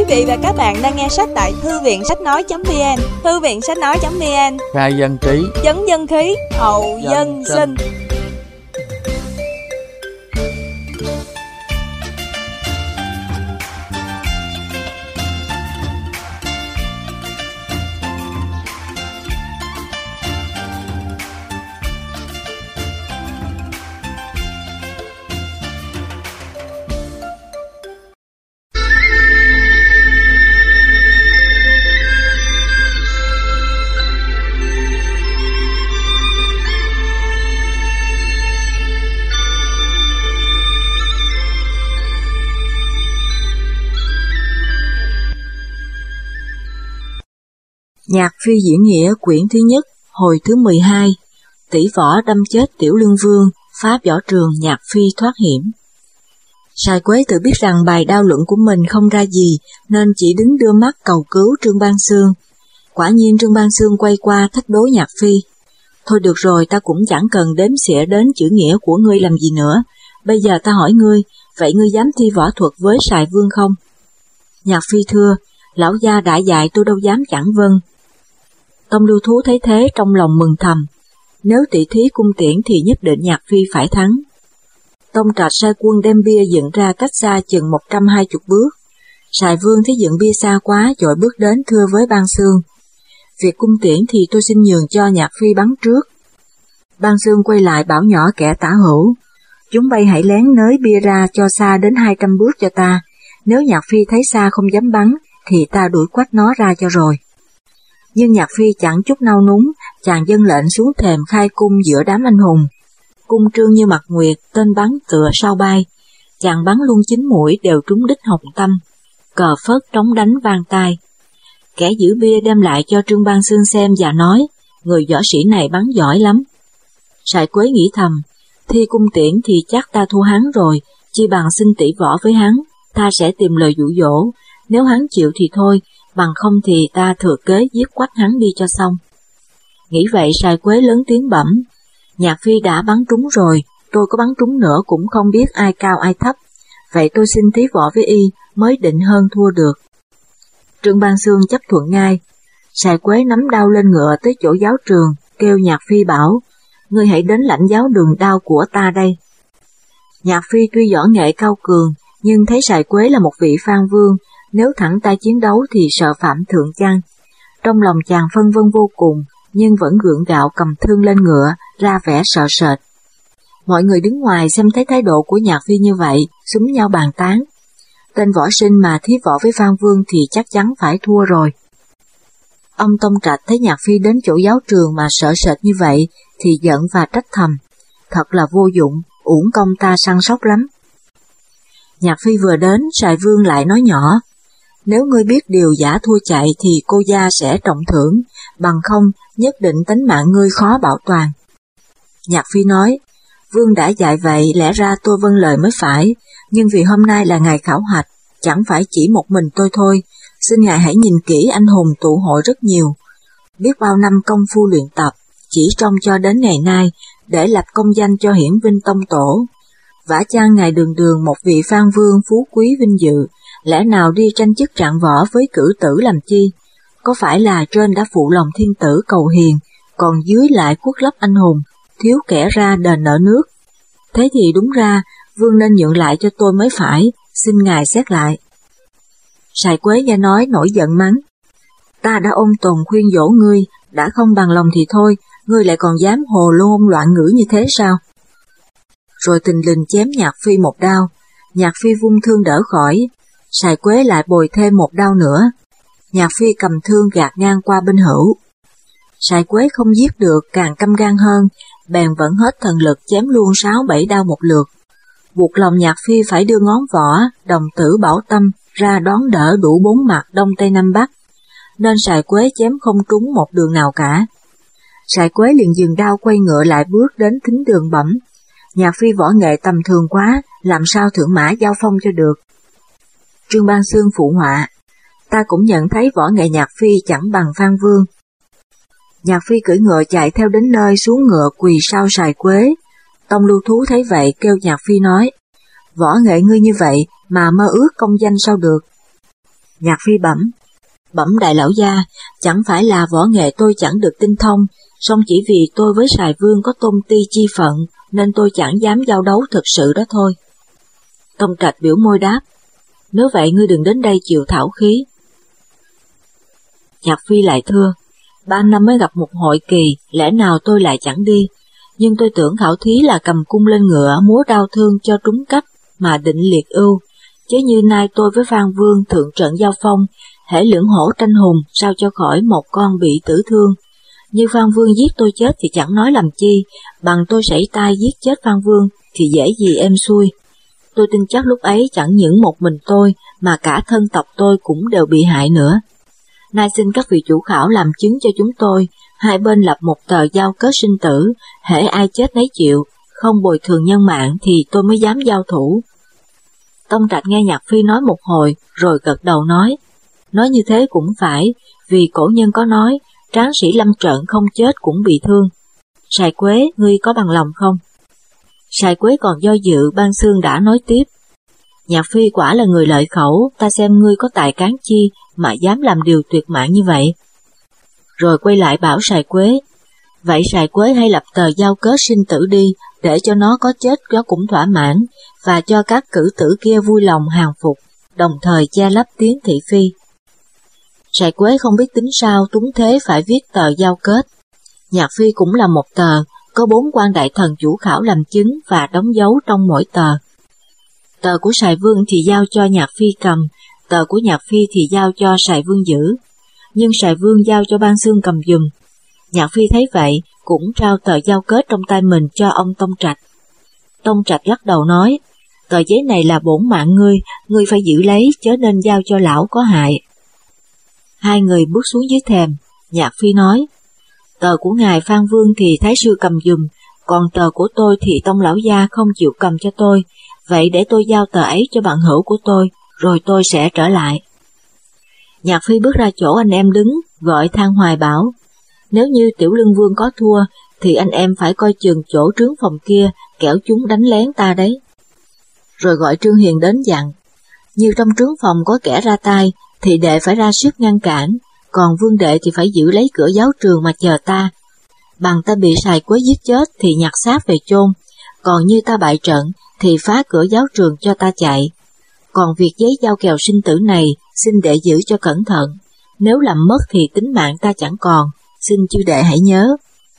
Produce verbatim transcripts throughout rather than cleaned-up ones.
vị và các bạn đang nghe sách tại thư viện sách nói chấm vn. Thư viện sách nói chấm vn, khai dân trí, chấn dân khí, hậu dân, dân sinh. Nhạc Phi diễn nghĩa quyển thứ nhất, hồi thứ mười hai, tỷ võ đâm chết Tiểu Lương Vương, phá võ trường Nhạc Phi thoát hiểm. Sài Quế tự biết rằng bài đao luận của mình không ra gì, nên chỉ đứng đưa mắt cầu cứu Trương Ban Xương. Quả nhiên Trương Ban Xương quay qua thách đố Nhạc Phi. Thôi được rồi, ta cũng chẳng cần đếm xỉa đến chữ nghĩa của ngươi làm gì nữa. Bây giờ ta hỏi ngươi, vậy ngươi dám thi võ thuật với Sài Vương không? Nhạc Phi thưa, lão gia đã dạy tôi đâu dám chẳng vâng. Tông Lưu Thú thấy thế trong lòng mừng thầm, nếu tỷ thí cung tiễn thì nhất định Nhạc Phi phải thắng. Tông Trạch sai quân đem bia dựng ra cách xa chừng một trăm hai mươi bước. Sài Vương thấy dựng bia xa quá, vội bước đến thưa với Ban Xương. Việc cung tiễn thì tôi xin nhường cho Nhạc Phi bắn trước. Ban Xương quay lại bảo nhỏ kẻ tả hữu, chúng bay hãy lén nới bia ra cho xa đến hai trăm bước cho ta, nếu Nhạc Phi thấy xa không dám bắn thì ta đuổi quách nó ra cho rồi. Nhưng Nhạc Phi chẳng chút nao núng, chàng dâng lệnh xuống thềm khai cung giữa đám anh hùng. Cung trương như mặt nguyệt, tên bắn tựa sao bay, chàng bắn luôn chín mũi đều trúng đích hồng tâm, cờ phớt trống đánh vang tai. Kẻ giữ bia đem lại cho Trương Ban Xương xem và nói, người võ sĩ này bắn giỏi lắm. Sài Quế nghĩ thầm, thi cung tiễn thì chắc ta thua hắn rồi, chi bằng xin tỷ võ với hắn, ta sẽ tìm lời dụ dỗ, nếu hắn chịu thì thôi, bằng không thì ta thừa kế giết quách hắn đi cho xong. Nghĩ vậy Sài Quế lớn tiếng bẩm, Nhạc Phi đã bắn trúng rồi, tôi có bắn trúng nữa cũng không biết ai cao ai thấp, vậy tôi xin thí võ với y mới định hơn thua được. Trương Ban Xương chấp thuận ngay. Sài Quế nắm đao lên ngựa tới chỗ giáo trường, kêu Nhạc Phi bảo, ngươi hãy đến lãnh giáo đường đao của ta đây. Nhạc Phi tuy võ nghệ cao cường, nhưng thấy Sài Quế là một vị Phan Vương, nếu thẳng tay chiến đấu thì sợ phạm thượng chăng. Trong lòng chàng phân vân vô cùng, nhưng vẫn gượng gạo cầm thương lên ngựa, ra vẻ sợ sệt. Mọi người đứng ngoài xem thấy thái độ của Nhạc Phi như vậy, xúm nhau bàn tán. Tên võ sinh mà thí võ với Phan Vương thì chắc chắn phải thua rồi. Ông Tông Trạch thấy Nhạc Phi đến chỗ giáo trường mà sợ sệt như vậy, thì giận và trách thầm. Thật là vô dụng, uổng công ta săn sóc lắm. Nhạc Phi vừa đến, Sài Vương lại nói nhỏ, nếu ngươi biết điều giả thua chạy thì cô gia sẽ trọng thưởng, bằng không nhất định tánh mạng ngươi khó bảo toàn. Nhạc Phi nói, Vương đã dạy vậy lẽ ra tôi vâng lời mới phải, nhưng vì hôm nay là ngày khảo hạch, chẳng phải chỉ một mình tôi thôi, xin ngài hãy nhìn kỹ anh hùng tụ hội rất nhiều. Biết bao năm công phu luyện tập, chỉ trông cho đến ngày nay, để lập công danh cho hiển vinh tông tổ. Vả chăng ngài đường đường một vị Phan Vương phú quý vinh dự, lẽ nào đi tranh chức trạng võ với cử tử làm chi? Có phải là trên đã phụ lòng thiên tử cầu hiền, còn dưới lại khuất lấp anh hùng, thiếu kẻ ra đền nợ nước? Thế thì đúng ra, Vương nên nhượng lại cho tôi mới phải, xin ngài xét lại. Sài Quế nghe nói nổi giận mắng, ta đã ôn tồn khuyên dỗ ngươi, đã không bằng lòng thì thôi, ngươi lại còn dám hồ lô loạn ngữ như thế sao? Rồi tình lình chém Nhạc Phi một đao, Nhạc Phi vung thương đỡ khỏi, Sài Quế lại bồi thêm một đao nữa. Nhạc Phi cầm thương gạt ngang qua bên hữu. Sài Quế không giết được càng căm gan hơn, bèn vẫn hết thần lực chém luôn sáu bảy đao một lượt. Buộc lòng Nhạc Phi phải đưa ngón võ, đồng tử Bảo Tâm ra đón đỡ đủ bốn mặt đông tây nam bắc, nên Sài Quế chém không trúng một đường nào cả. Sài Quế liền dừng đao quay ngựa lại bước đến thính đường bẩm, Nhạc Phi võ nghệ tầm thường quá, làm sao thượng mã giao phong cho được. Trương Ban Xương phụ họa, ta cũng nhận thấy võ nghệ Nhạc Phi chẳng bằng Phan Vương. Nhạc Phi cưỡi ngựa chạy theo đến nơi xuống ngựa quỳ sau Sài Quế. Tông Lưu Thú thấy vậy kêu Nhạc Phi nói, võ nghệ ngươi như vậy mà mơ ước công danh sao được. Nhạc Phi bẩm, bẩm đại lão gia, chẳng phải là võ nghệ tôi chẳng được tinh thông, song chỉ vì tôi với Sài Vương có tôn ti chi phận, nên tôi chẳng dám giao đấu thực sự đó thôi. Tông Trạch biểu môi đáp, nếu vậy ngươi đừng đến đây chịu thảo khí. Nhạc Phi lại thưa, ba năm mới gặp một hội kỳ, lẽ nào tôi lại chẳng đi, nhưng tôi tưởng khảo thí là cầm cung lên ngựa múa đao thương cho trúng cấp mà định liệt ưu, chứ như nay tôi với Phan Vương thượng trận giao phong, hễ lưỡng hổ tranh hùng sao cho khỏi một con bị tử thương. Như Phan Vương giết tôi chết thì chẳng nói làm chi, bằng tôi sảy tay giết chết Phan Vương thì dễ gì êm xuôi. Tôi tin chắc lúc ấy chẳng những một mình tôi mà cả thân tộc tôi cũng đều bị hại nữa. Nay xin các vị chủ khảo làm chứng cho chúng tôi, hai bên lập một tờ giao kết sinh tử, hễ ai chết nấy chịu, không bồi thường nhân mạng thì tôi mới dám giao thủ. Tông Trạch nghe Nhạc Phi nói một hồi, rồi gật đầu nói, nói như thế cũng phải, vì cổ nhân có nói, tráng sĩ lâm trận không chết cũng bị thương. Sài Quế, ngươi có bằng lòng không? Sài Quế còn do dự, Ban Xương đã nói tiếp, Nhạc Phi quả là người lợi khẩu, ta xem ngươi có tài cán chi mà dám làm điều tuyệt mạng như vậy. Rồi quay lại bảo Sài Quế, vậy Sài Quế hay lập tờ giao kết sinh tử đi, để cho nó có chết nó cũng thỏa mãn, và cho các cử tử kia vui lòng hàng phục, đồng thời che lấp tiếng thị phi. Sài Quế không biết tính sao, túng thế phải viết tờ giao kết. Nhạc Phi cũng là một tờ, có bốn quan đại thần chủ khảo làm chứng và đóng dấu trong mỗi tờ. Tờ của Sài Vương thì giao cho Nhạc Phi cầm, tờ của Nhạc Phi thì giao cho Sài Vương giữ, nhưng Sài Vương giao cho Ban Xương cầm giùm. Nhạc Phi thấy vậy, cũng trao tờ giao kết trong tay mình cho ông Tông Trạch. Tông Trạch lắc đầu nói, tờ giấy này là bổn mạng ngươi, ngươi phải giữ lấy, chớ nên giao cho lão có hại. Hai người bước xuống dưới thềm, Nhạc Phi nói, tờ của ngài Phan Vương thì Thái sư cầm giùm, còn tờ của tôi thì Tông lão gia không chịu cầm cho tôi, vậy để tôi giao tờ ấy cho bạn hữu của tôi, rồi tôi sẽ trở lại. Nhạc Phi bước ra chỗ anh em đứng, gọi Thang Hoài bảo, nếu như Tiểu Lương Vương có thua, thì anh em phải coi chừng chỗ trướng phòng kia, kẻo chúng đánh lén ta đấy. Rồi gọi Trương Hiền đến dặn, như trong trướng phòng có kẻ ra tay, thì đệ phải ra sức ngăn cản, còn Vương đệ thì phải giữ lấy cửa giáo trường mà chờ ta. Bằng ta bị Sài Quế giết chết thì nhặt xác về chôn, còn như ta bại trận thì phá cửa giáo trường cho ta chạy. Còn việc giấy giao kèo sinh tử này xin đệ giữ cho cẩn thận, nếu làm mất thì tính mạng ta chẳng còn, xin chư đệ hãy nhớ.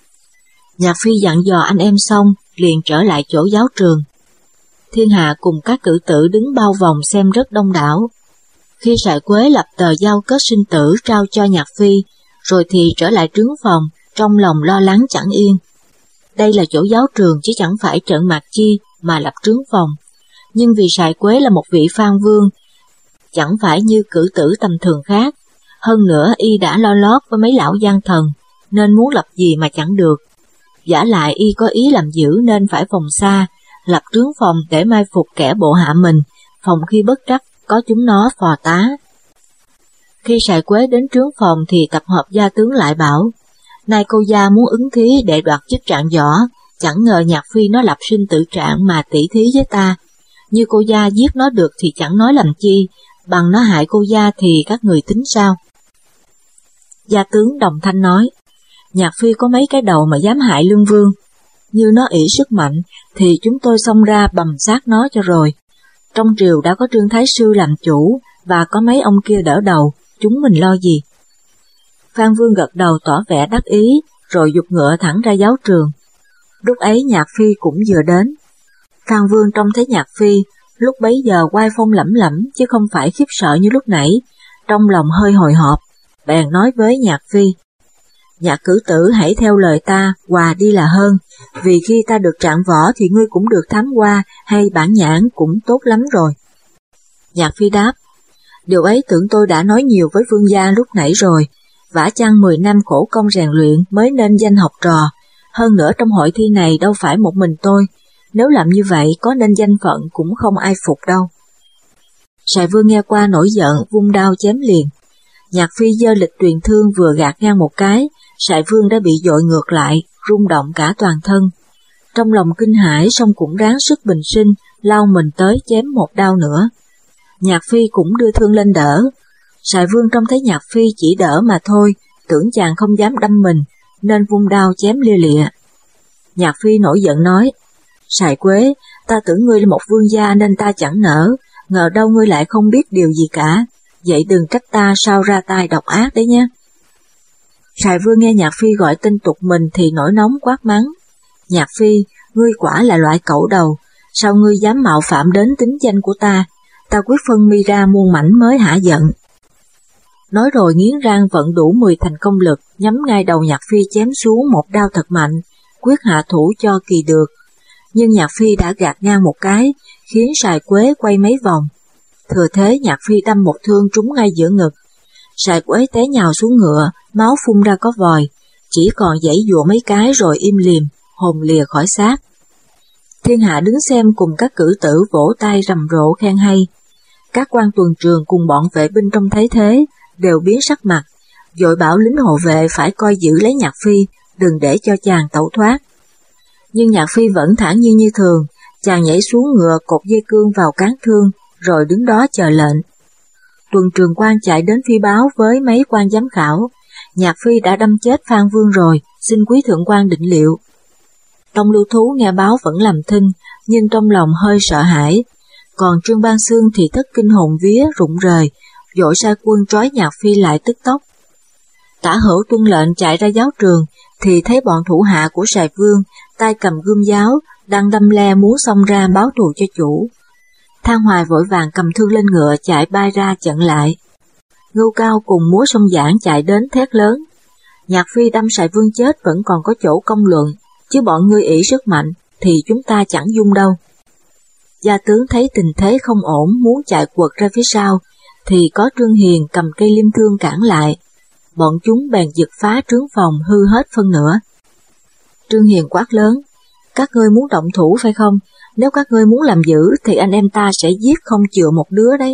Nhạc Phi dặn dò anh em xong, liền trở lại chỗ giáo trường. Thiên hạ cùng các cử tử đứng bao vòng xem rất đông đảo. Khi Sài Quế lập tờ giao kết sinh tử trao cho Nhạc Phi, rồi thì trở lại trướng phòng, trong lòng lo lắng chẳng yên. Đây là chỗ giáo trường chứ chẳng phải trận mạc chi mà lập trướng phòng. Nhưng vì Sài Quế là một vị Phan Vương, chẳng phải như cử tử tầm thường khác. Hơn nữa y đã lo lót với mấy lão gian thần, nên muốn lập gì mà chẳng được. Giả lại y có ý làm dữ nên phải phòng xa, lập trướng phòng để mai phục kẻ bộ hạ mình, phòng khi bất trắc có chúng nó phò tá. Khi Sài Quế đến trướng phòng thì tập hợp gia tướng lại bảo, nay cô gia muốn ứng thí để đoạt chức trạng võ, chẳng ngờ Nhạc Phi nó lập sinh tử trạng mà tỷ thí với ta. Như cô gia giết nó được thì chẳng nói làm chi, bằng nó hại cô gia thì các người tính sao? Gia tướng đồng thanh nói, Nhạc Phi có mấy cái đầu mà dám hại Lương Vương, như nó ỷ sức mạnh thì chúng tôi xông ra bầm xác nó cho rồi. Trong triều đã có Trương Thái Sư làm chủ và có mấy ông kia đỡ đầu, chúng mình lo gì? Phan Vương gật đầu tỏ vẻ đắc ý, rồi giục ngựa thẳng ra giáo trường. Lúc ấy Nhạc Phi cũng vừa đến. Phan Vương trông thấy Nhạc Phi, lúc bấy giờ oai phong lẫm lẫm chứ không phải khiếp sợ như lúc nãy, trong lòng hơi hồi hộp, bèn nói với Nhạc Phi, Nhạc cử tử hãy theo lời ta, hòa đi là hơn, vì khi ta được trạng võ thì ngươi cũng được thám hoa hay bản nhãn cũng tốt lắm rồi. Nhạc Phi đáp, điều ấy tưởng tôi đã nói nhiều với vương gia lúc nãy rồi, vả chăng mười năm khổ công rèn luyện mới nên danh học trò, hơn nữa trong hội thi này đâu phải một mình tôi, nếu làm như vậy có nên danh phận cũng không ai phục đâu. Sài Vương nghe qua nổi giận, vung đao chém liền. Nhạc Phi giơ lịch truyền thương vừa gạt ngang một cái, Sài Vương đã bị dội ngược lại, rung động cả toàn thân. Trong lòng kinh hãi song cũng ráng sức bình sinh, lao mình tới chém một đao nữa. Nhạc Phi cũng đưa thương lên đỡ. Sài Vương trông thấy Nhạc Phi chỉ đỡ mà thôi, tưởng chàng không dám đâm mình, nên vung đao chém lia lịa. Nhạc Phi nổi giận nói, Sài Quế, ta tưởng ngươi là một vương gia nên ta chẳng nỡ, ngờ đâu ngươi lại không biết điều gì cả, vậy đừng trách ta sao ra tay độc ác đấy nhé. Sài Vương nghe Nhạc Phi gọi tên tục mình thì nổi nóng quát mắng, Nhạc Phi, ngươi quả là loại cẩu đầu, sao ngươi dám mạo phạm đến tính danh của ta, ta quyết phân mi ra muôn mảnh mới hả giận. Nói rồi nghiến răng vận đủ mười thành công lực, nhắm ngay đầu Nhạc Phi chém xuống một đao thật mạnh, quyết hạ thủ cho kỳ được. Nhưng Nhạc Phi đã gạt ngang một cái, khiến Sài Quế quay mấy vòng. Thừa thế Nhạc Phi đâm một thương trúng ngay giữa ngực. Sài Quế té nhào xuống ngựa, máu phun ra có vòi, chỉ còn giãy giụa mấy cái rồi im lìm, hồn lìa khỏi xác. Thiên hạ đứng xem cùng các cử tử vỗ tay rầm rộ khen hay. Các quan tuần trường cùng bọn vệ binh trông thấy thế, đều biến sắc mặt, vội bảo lính hộ vệ phải coi giữ lấy Nhạc Phi, đừng để cho chàng tẩu thoát. Nhưng Nhạc Phi vẫn thản nhiên như thường, chàng nhảy xuống ngựa cột dây cương vào cán thương, rồi đứng đó chờ lệnh. Tuần trường quan chạy đến phi báo với mấy quan giám khảo, Nhạc Phi đã đâm chết Phan Vương rồi, xin quý thượng quan định liệu. Tông Lưu Thú nghe báo vẫn làm thinh, nhưng trong lòng hơi sợ hãi, còn Trương Ban Xương thì thất kinh hồn vía rụng rời, vội sai quân trói Nhạc Phi lại tức tốc. Tả Hữu tuân lệnh chạy ra giáo trường, thì thấy bọn thủ hạ của Sài Vương, tay cầm gươm giáo, đang đâm le muốn xông ra báo thù cho chủ. Thang Hoài vội vàng cầm thương lên ngựa chạy bay ra chặn lại. Ngưu Cao cùng múa sông Giảng chạy đến thét lớn, Nhạc Phi đâm Sài Vương chết vẫn còn có chỗ công luận, chứ bọn ngươi ỷ sức mạnh thì chúng ta chẳng dung đâu. Gia tướng thấy tình thế không ổn muốn chạy quật ra phía sau, thì có Trương Hiền cầm cây liêm thương cản lại. Bọn chúng bèn giật phá trướng phòng hư hết phân nửa. Trương Hiền quát lớn, các ngươi muốn động thủ phải không? Nếu các ngươi muốn làm dữ thì anh em ta sẽ giết không chừa một đứa đấy.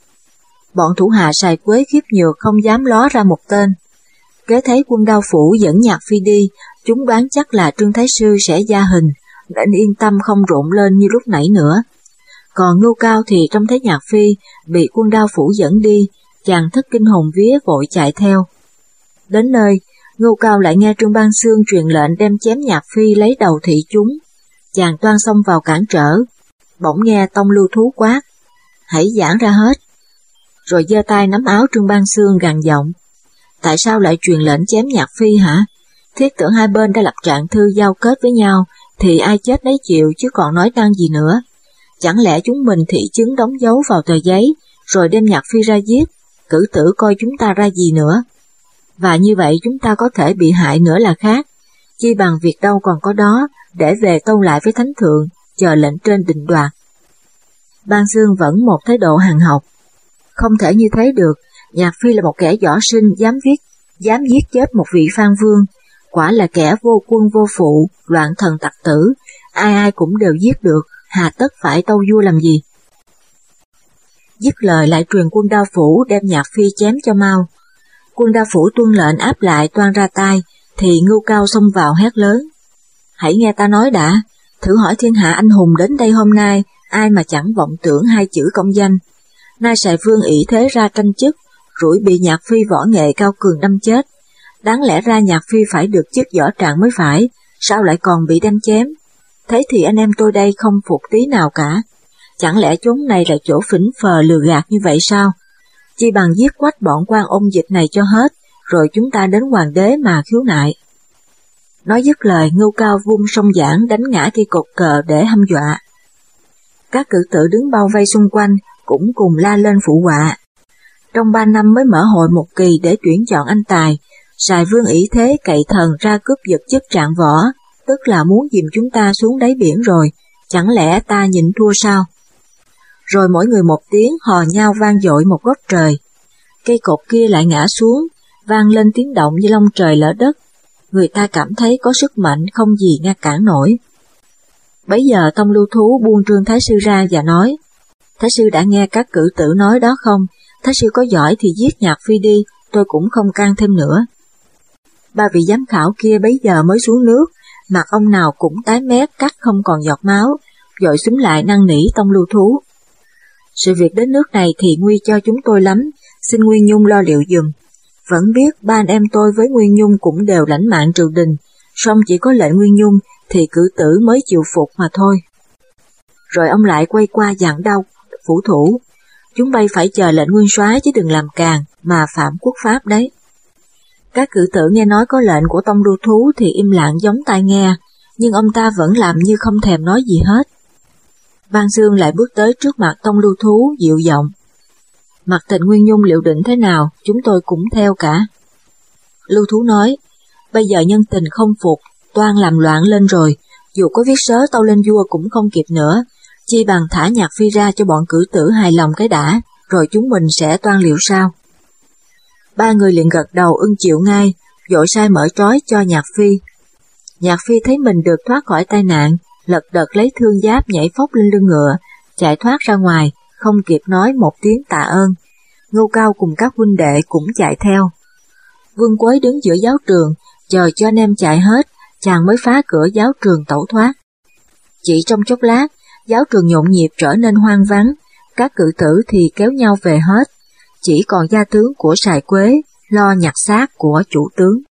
Bọn thủ hạ Sài Quế khiếp nhược không dám ló ra một tên. Kế thấy quân Đao Phủ dẫn Nhạc Phi đi, chúng đoán chắc là Trương Thái Sư sẽ gia hình, nên yên tâm không rộn lên như lúc nãy nữa. Còn Ngưu Cao thì trông thấy Nhạc Phi bị quân Đao Phủ dẫn đi, chàng thất kinh hồn vía vội chạy theo. Đến nơi, Ngưu Cao lại nghe Trương Ban Xương truyền lệnh đem chém Nhạc Phi lấy đầu thị chúng. Chàng toan xông vào cản trở, bỗng nghe Tông Lưu Thú quát, hãy giãn ra hết. Rồi giơ tay nắm áo Trương Ban Xương gằn giọng, tại sao lại truyền lệnh chém Nhạc Phi hả? Thiết tưởng hai bên đã lập trạng thư giao kết với nhau, thì ai chết nấy chịu chứ còn nói năng gì nữa. Chẳng lẽ chúng mình thị chứng đóng dấu vào tờ giấy, rồi đem Nhạc Phi ra giết, cử tử coi chúng ta ra gì nữa. Và như vậy chúng ta có thể bị hại nữa là khác, chi bằng việc đâu còn có đó, để về tâu lại với Thánh Thượng, chờ lệnh trên định đoạt. Ban Xương vẫn một thái độ hằn học. Không thể như thế được, Nhạc Phi là một kẻ võ sinh dám viết, dám giết chết một vị Phan Vương, quả là kẻ vô quân vô phụ, loạn thần tặc tử, ai ai cũng đều giết được, hà tất phải tâu vua làm gì. Dứt lời lại truyền quân Đao Phủ đem Nhạc Phi chém cho mau. Quân Đao Phủ tuân lệnh áp lại toan ra tay, thì Ngưu Cao xông vào hét lớn, hãy nghe ta nói đã, thử hỏi thiên hạ anh hùng đến đây hôm nay, ai mà chẳng vọng tưởng hai chữ công danh. Nay Sài Vương ỷ thế ra tranh chức, rủi bị Nhạc Phi võ nghệ cao cường đâm chết. Đáng lẽ ra Nhạc Phi phải được chức võ trạng mới phải, sao lại còn bị đem chém? Thế thì anh em tôi đây không phục tí nào cả. Chẳng lẽ chốn này là chỗ phỉnh phờ lừa gạt như vậy sao? Chi bằng giết quách bọn quan ôn dịch này cho hết, rồi chúng ta đến hoàng đế mà khiếu nại. Nói dứt lời, Ngưu Cao vung sông Giảng đánh ngã cây cột cờ để hăm dọa. Các cử tử đứng bao vây xung quanh cũng cùng la lên phụ họa. Trong ba năm mới mở hội một kỳ để tuyển chọn anh tài, Sài Vương ỷ thế cậy thần ra cướp giật chức trạng võ, tức là muốn dìm chúng ta xuống đáy biển rồi, chẳng lẽ ta nhịn thua sao? Rồi mỗi người một tiếng hò nhau vang dội một góc trời. Cây cột kia lại ngã xuống, vang lên tiếng động như long trời lở đất. Người ta cảm thấy có sức mạnh không gì ngăn cản nổi. Bấy giờ Tông Lưu Thú buông Trương Thái Sư ra và nói, Thái Sư đã nghe các cử tử nói đó không? Thái Sư có giỏi thì giết Nhạc Phi đi, tôi cũng không can thêm nữa. Ba vị giám khảo kia bấy giờ mới xuống nước, mặt ông nào cũng tái mét cắt không còn giọt máu, vội xúm lại năn nỉ Tông Lưu Thú. Sự việc đến nước này thì nguy cho chúng tôi lắm, xin Nguyên Nhung lo liệu giùm. Vẫn biết ba anh em tôi với Nguyên Nhung cũng đều lãnh mạng triều đình, song chỉ có lệnh Nguyên Nhung thì cử tử mới chịu phục mà thôi. Rồi ông lại quay qua dặn đau phủ thủ, chúng bay phải chờ lệnh nguyên soái chứ đừng làm càng mà phạm quốc pháp đấy. Các cử tử nghe nói có lệnh của tông lưu thú thì im lặng giống tai nghe, nhưng ông ta vẫn làm như không thèm nói gì hết. Ban Dương lại bước tới trước mặt tông lưu thú dịu giọng. Mặt tình Nguyên Nhung liệu định thế nào, chúng tôi cũng theo cả. Lưu thú nói, bây giờ nhân tình không phục, toan làm loạn lên rồi, dù có viết sớ tâu lên vua cũng không kịp nữa, chi bằng thả Nhạc Phi ra cho bọn cử tử hài lòng cái đã, rồi chúng mình sẽ toan liệu sao. Ba người liền gật đầu ưng chịu ngay, vội sai mở trói cho Nhạc Phi. Nhạc Phi thấy mình được thoát khỏi tai nạn, lật đật lấy thương giáp nhảy phóc lên lưng ngựa, chạy thoát ra ngoài, không kịp nói một tiếng tạ ơn. Ngưu Cao cùng các huynh đệ cũng chạy theo. Vương Quế đứng giữa giáo trường, chờ cho anh em chạy hết, chàng mới phá cửa giáo trường tẩu thoát. Chỉ trong chốc lát, giáo trường nhộn nhịp trở nên hoang vắng, các cử tử thì kéo nhau về hết, chỉ còn gia tướng của Sài Quế lo nhặt xác của chủ tướng.